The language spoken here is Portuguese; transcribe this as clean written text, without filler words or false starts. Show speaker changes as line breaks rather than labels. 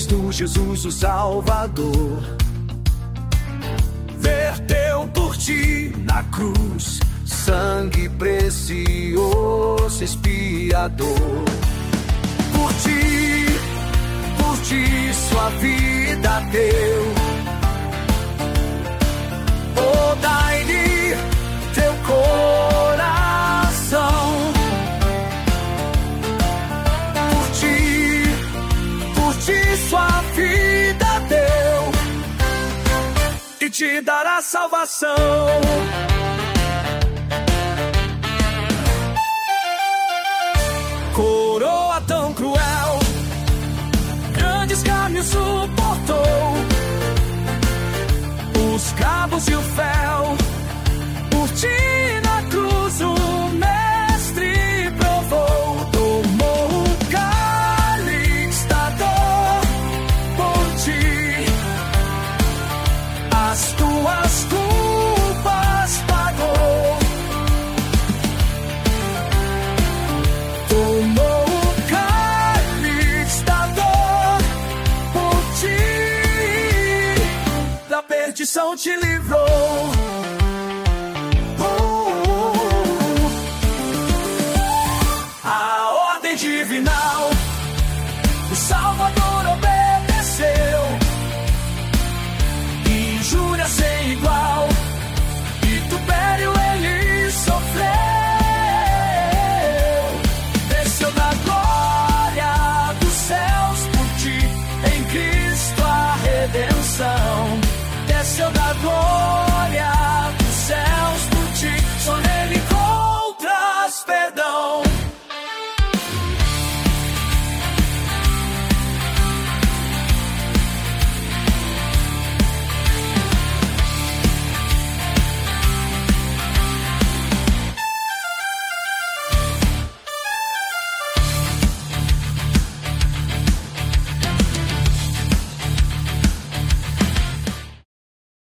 Cristo Jesus, o Salvador, verteu por ti na cruz sangue precioso, expiador. Por ti sua vida deu. Oh, dai-lhe teu coração. Por ti sua vida deu e te dará salvação. Coroa tão cruel, grandes caminhos suportou, os cabos e o fel, por ti na cruz o mestre provou. Tomou o cálice da dor por ti, as tuas culpas pagou. Tomou o cálice da dor por ti, da perdição te livrou.